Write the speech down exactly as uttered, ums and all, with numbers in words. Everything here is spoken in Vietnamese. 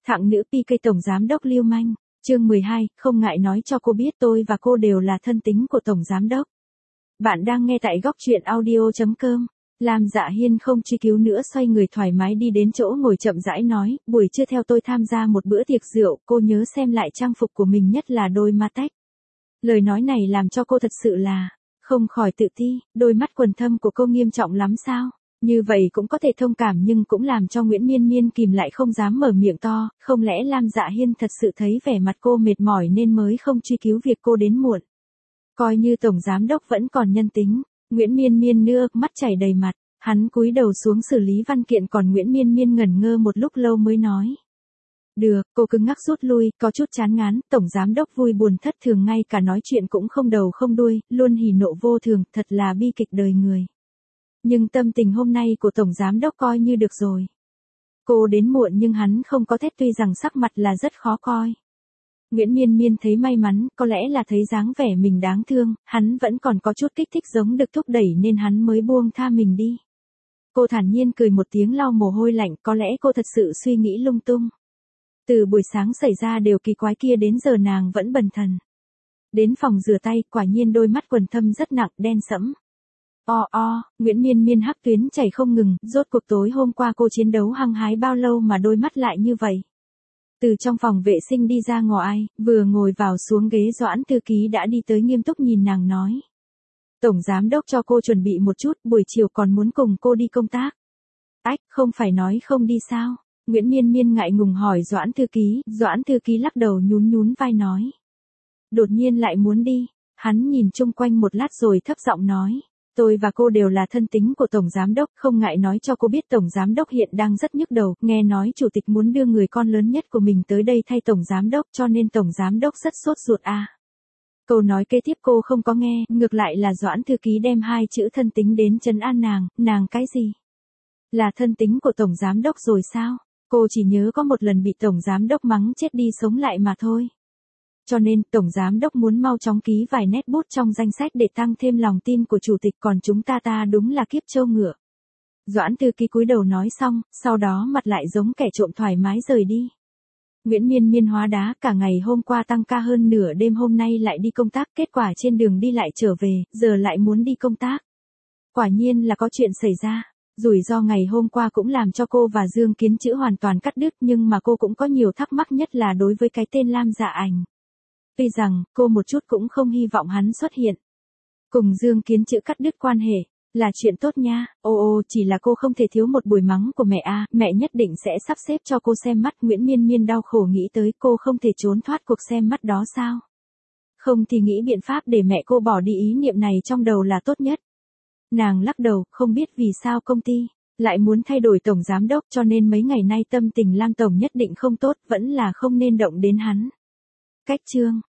Thặng nữ pê ca tổng giám đốc lưu manh, chương mười hai, không ngại nói cho cô biết tôi và cô đều là thân tín của tổng giám đốc. Bạn đang nghe tại góc truyện audio chấm com. Lam Dạ Hiên không truy cứu nữa, xoay người thoải mái đi đến chỗ ngồi chậm rãi nói, buổi trưa theo tôi tham gia một bữa tiệc rượu, cô nhớ xem lại trang phục của mình, nhất là đôi ma tách. Lời nói này làm cho cô thật sự là không khỏi tự ti, đôi mắt quần thâm của cô nghiêm trọng lắm sao? Như vậy cũng có thể thông cảm, nhưng cũng làm cho Nguyễn Miên Miên kìm lại không dám mở miệng to, không lẽ Lam Dạ Hiên thật sự thấy vẻ mặt cô mệt mỏi nên mới không truy cứu việc cô đến muộn. Coi như tổng giám đốc vẫn còn nhân tính, Nguyễn Miên Miên nước mắt chảy đầy mặt, hắn cúi đầu xuống xử lý văn kiện, còn Nguyễn Miên Miên ngẩn ngơ một lúc lâu mới nói. Được, cô cứng ngắc rút lui, có chút chán ngán, tổng giám đốc vui buồn thất thường, ngay cả nói chuyện cũng không đầu không đuôi, luôn hỉ nộ vô thường, thật là bi kịch đời người. Nhưng tâm tình hôm nay của tổng giám đốc coi như được rồi. Cô đến muộn nhưng hắn không có thét, tuy rằng sắc mặt là rất khó coi. Nguyễn Miên Miên thấy may mắn, có lẽ là thấy dáng vẻ mình đáng thương, hắn vẫn còn có chút kích thích giống được thúc đẩy nên hắn mới buông tha mình đi. Cô thản nhiên cười một tiếng lau mồ hôi lạnh, có lẽ cô thật sự suy nghĩ lung tung. Từ buổi sáng xảy ra điều kỳ quái kia đến giờ nàng vẫn bần thần. Đến phòng rửa tay, quả nhiên đôi mắt quần thâm rất nặng, đen sẫm. O o, Nguyễn Miên Miên hắc tuyến chảy không ngừng, rốt cuộc tối hôm qua cô chiến đấu hăng hái bao lâu mà đôi mắt lại như vậy. Từ trong phòng vệ sinh đi ra ngoài, vừa ngồi vào xuống ghế, Doãn thư ký đã đi tới nghiêm túc nhìn nàng nói. Tổng giám đốc cho cô chuẩn bị một chút, buổi chiều còn muốn cùng cô đi công tác. Ách, không phải nói không đi sao? Nguyễn Miên Miên ngại ngùng hỏi Doãn thư ký, Doãn thư ký lắc đầu nhún nhún vai nói. Đột nhiên lại muốn đi, hắn nhìn chung quanh một lát rồi thấp giọng nói. Tôi và cô đều là thân tín của tổng giám đốc, không ngại nói cho cô biết tổng giám đốc hiện đang rất nhức đầu, nghe nói chủ tịch muốn đưa người con lớn nhất của mình tới đây thay tổng giám đốc, cho nên tổng giám đốc rất sốt ruột à. Câu nói kế tiếp cô không có nghe, ngược lại là Doãn thư ký đem hai chữ thân tín đến trấn an nàng, nàng cái gì? Là thân tín của tổng giám đốc rồi sao? Cô chỉ nhớ có một lần bị tổng giám đốc mắng chết đi sống lại mà thôi. Cho nên, tổng giám đốc muốn mau chóng ký vài nét bút trong danh sách để tăng thêm lòng tin của chủ tịch, còn chúng ta ta đúng là kiếp trâu ngựa. Doãn thư ký cúi đầu nói xong, sau đó mặt lại giống kẻ trộm thoải mái rời đi. Nguyễn Miên Miên hóa đá, cả ngày hôm qua tăng ca hơn nửa đêm, hôm nay lại đi công tác, kết quả trên đường đi lại trở về, giờ lại muốn đi công tác. Quả nhiên là có chuyện xảy ra. Rủi ro ngày hôm qua cũng làm cho cô và Dương Kiến Chữ hoàn toàn cắt đứt, nhưng mà cô cũng có nhiều thắc mắc, nhất là đối với cái tên Lam Dạ Ảnh. Tuy rằng, cô một chút cũng không hy vọng hắn xuất hiện. Cùng Dương Kiến Chữ cắt đứt quan hệ, là chuyện tốt nha, ô ô, chỉ là cô không thể thiếu một buổi mắng của mẹ a, mẹ nhất định sẽ sắp xếp cho cô xem mắt. Nguyễn Miên Miên đau khổ nghĩ tới, cô không thể trốn thoát cuộc xem mắt đó sao? Không thì nghĩ biện pháp để mẹ cô bỏ đi ý niệm này trong đầu là tốt nhất. Nàng lắc đầu, không biết vì sao công ty lại muốn thay đổi tổng giám đốc, cho nên mấy ngày nay tâm tình Lam tổng nhất định không tốt, vẫn là không nên động đến hắn. Cách chương